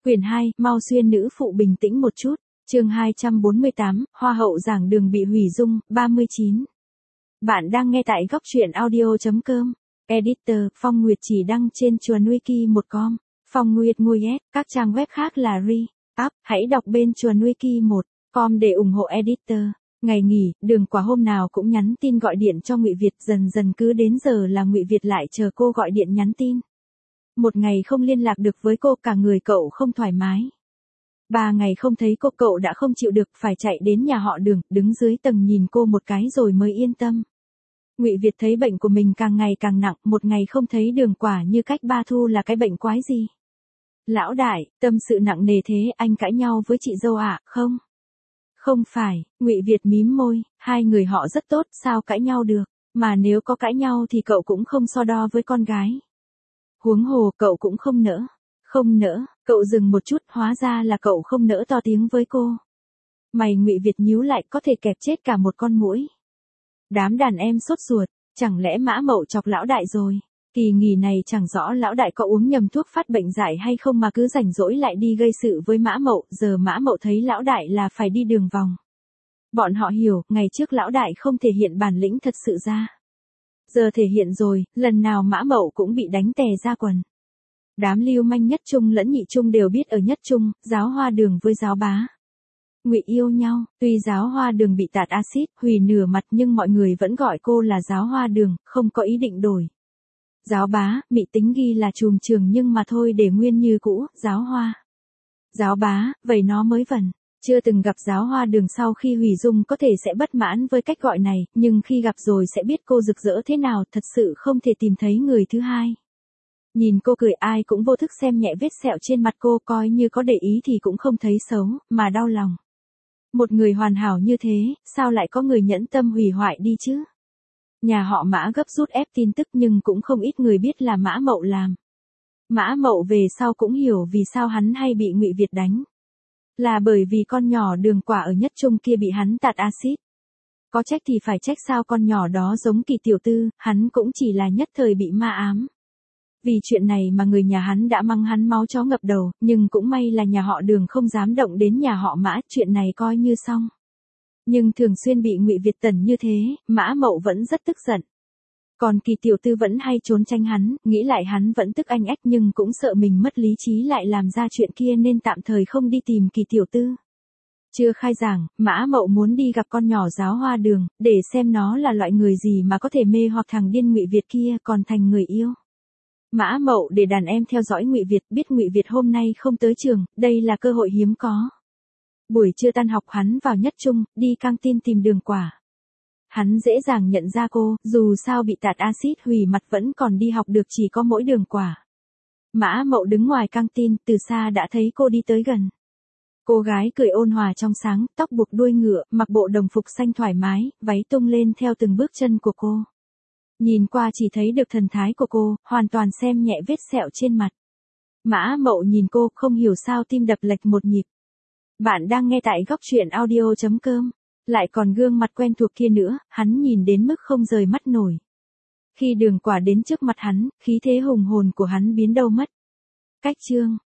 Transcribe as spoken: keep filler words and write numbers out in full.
Quyển hai, mau xuyên nữ phụ bình tĩnh một chút. Chương hai trăm bốn mươi tám, Hoa hậu giảng đường bị hủy dung, ba mươi chín. Bạn đang nghe tại góc truyện audio chấm com. Editor, Phong Nguyệt chỉ đăng trên chuồn wiki một com. Phong Nguyệt Nguyen, các trang web khác là Re, Up, hãy đọc bên chuồn wiki một com để ủng hộ editor. Ngày nghỉ, Đường Quả hôm nào cũng nhắn tin gọi điện cho Ngụy Việt, dần dần cứ đến giờ là Ngụy Việt lại chờ cô gọi điện nhắn tin. Một ngày không liên lạc được với cô, cả người cậu không thoải mái. Ba ngày không thấy cô, cậu đã không chịu được, phải chạy đến nhà họ Đường, đứng dưới tầng nhìn cô một cái rồi mới yên tâm. Ngụy Việt thấy bệnh của mình càng ngày càng nặng, một ngày không thấy Đường Quả như cách ba thu là cái bệnh quái gì. Lão đại, tâm sự nặng nề thế, anh cãi nhau với chị dâu ạ, à? Không. Không phải, Ngụy Việt mím môi, hai người họ rất tốt, sao cãi nhau được, mà nếu có cãi nhau thì cậu cũng không so đo với con gái. Huống hồ, cậu cũng không nỡ. Không nỡ, cậu dừng một chút, hóa ra là cậu không nỡ to tiếng với cô. Mày Ngụy Việt nhíu lại, có thể kẹp chết cả một con muỗi. Đám đàn em sốt ruột, chẳng lẽ Mã Mậu chọc lão đại rồi? Kỳ nghỉ này chẳng rõ lão đại có uống nhầm thuốc phát bệnh dại hay không mà cứ rảnh rỗi lại đi gây sự với Mã Mậu, giờ Mã Mậu thấy lão đại là phải đi đường vòng. Bọn họ hiểu, ngày trước lão đại không thể hiện bản lĩnh thật sự ra. Giờ thể hiện rồi, lần nào Mã Mậu cũng bị đánh tè ra quần. Đám lưu manh Nhất Trung lẫn Nhị Trung đều biết ở Nhất Trung, Giáo Hoa Đường với Giáo Bá Ngụy yêu nhau, tuy Giáo Hoa Đường bị tạt axit, hủy nửa mặt nhưng mọi người vẫn gọi cô là Giáo Hoa Đường, không có ý định đổi. Giáo Bá, Mị tính ghi là trùm trường nhưng mà thôi để nguyên như cũ, Giáo Hoa. Giáo Bá, vậy nó mới vẩn. Chưa từng gặp Giáo Hoa Đường sau khi hủy dung có thể sẽ bất mãn với cách gọi này, nhưng khi gặp rồi sẽ biết cô rực rỡ thế nào, thật sự không thể tìm thấy người thứ hai. Nhìn cô cười, ai cũng vô thức xem nhẹ vết sẹo trên mặt cô, coi như có để ý thì cũng không thấy xấu, mà đau lòng. Một người hoàn hảo như thế, sao lại có người nhẫn tâm hủy hoại đi chứ? Nhà họ Mã gấp rút ép tin tức nhưng cũng không ít người biết là Mã Mậu làm. Mã Mậu về sau cũng hiểu vì sao hắn hay bị Ngụy Việt đánh. Là bởi vì con nhỏ Đường Quả ở Nhất Trung kia bị hắn tạt axit. Có trách thì phải trách sao con nhỏ đó giống Kỳ tiểu thư, hắn cũng chỉ là nhất thời bị ma ám. Vì chuyện này mà người nhà hắn đã mắng hắn máu chó ngập đầu, nhưng cũng may là nhà họ Đường không dám động đến nhà họ Mã, chuyện này coi như xong. Nhưng thường xuyên bị Ngụy Việt tẩn như thế, Mã Mậu vẫn rất tức giận. Còn Kỳ tiểu thư vẫn hay trốn tránh hắn, nghĩ lại hắn vẫn tức anh ách nhưng cũng sợ mình mất lý trí lại làm ra chuyện kia nên tạm thời không đi tìm Kỳ tiểu thư. Chưa khai giảng, Mã Mậu muốn đi gặp con nhỏ Giáo Hoa Đường, để xem nó là loại người gì mà có thể mê hoặc thằng điên Ngụy Việt kia còn thành người yêu. Mã Mậu để đàn em theo dõi Ngụy Việt, biết Ngụy Việt hôm nay không tới trường, đây là cơ hội hiếm có. Buổi trưa tan học hắn vào Nhất Trung, đi căng tin tìm Đường Quả. Hắn dễ dàng nhận ra cô, dù sao bị tạt axit hủy mặt vẫn còn đi học được chỉ có mỗi Đường Quả. Mã Mậu đứng ngoài căng tin, từ xa đã thấy cô đi tới gần. Cô gái cười ôn hòa trong sáng, tóc buộc đuôi ngựa, mặc bộ đồng phục xanh thoải mái, váy tung lên theo từng bước chân của cô. Nhìn qua chỉ thấy được thần thái của cô, hoàn toàn xem nhẹ vết sẹo trên mặt. Mã Mậu nhìn cô, không hiểu sao tim đập lệch một nhịp. Bạn đang nghe tại góc truyện audio chấm com. Lại còn gương mặt quen thuộc kia nữa, hắn nhìn đến mức không rời mắt nổi. Khi Đường Quả đến trước mặt hắn, khí thế hùng hồn của hắn biến đâu mất. Cách chương,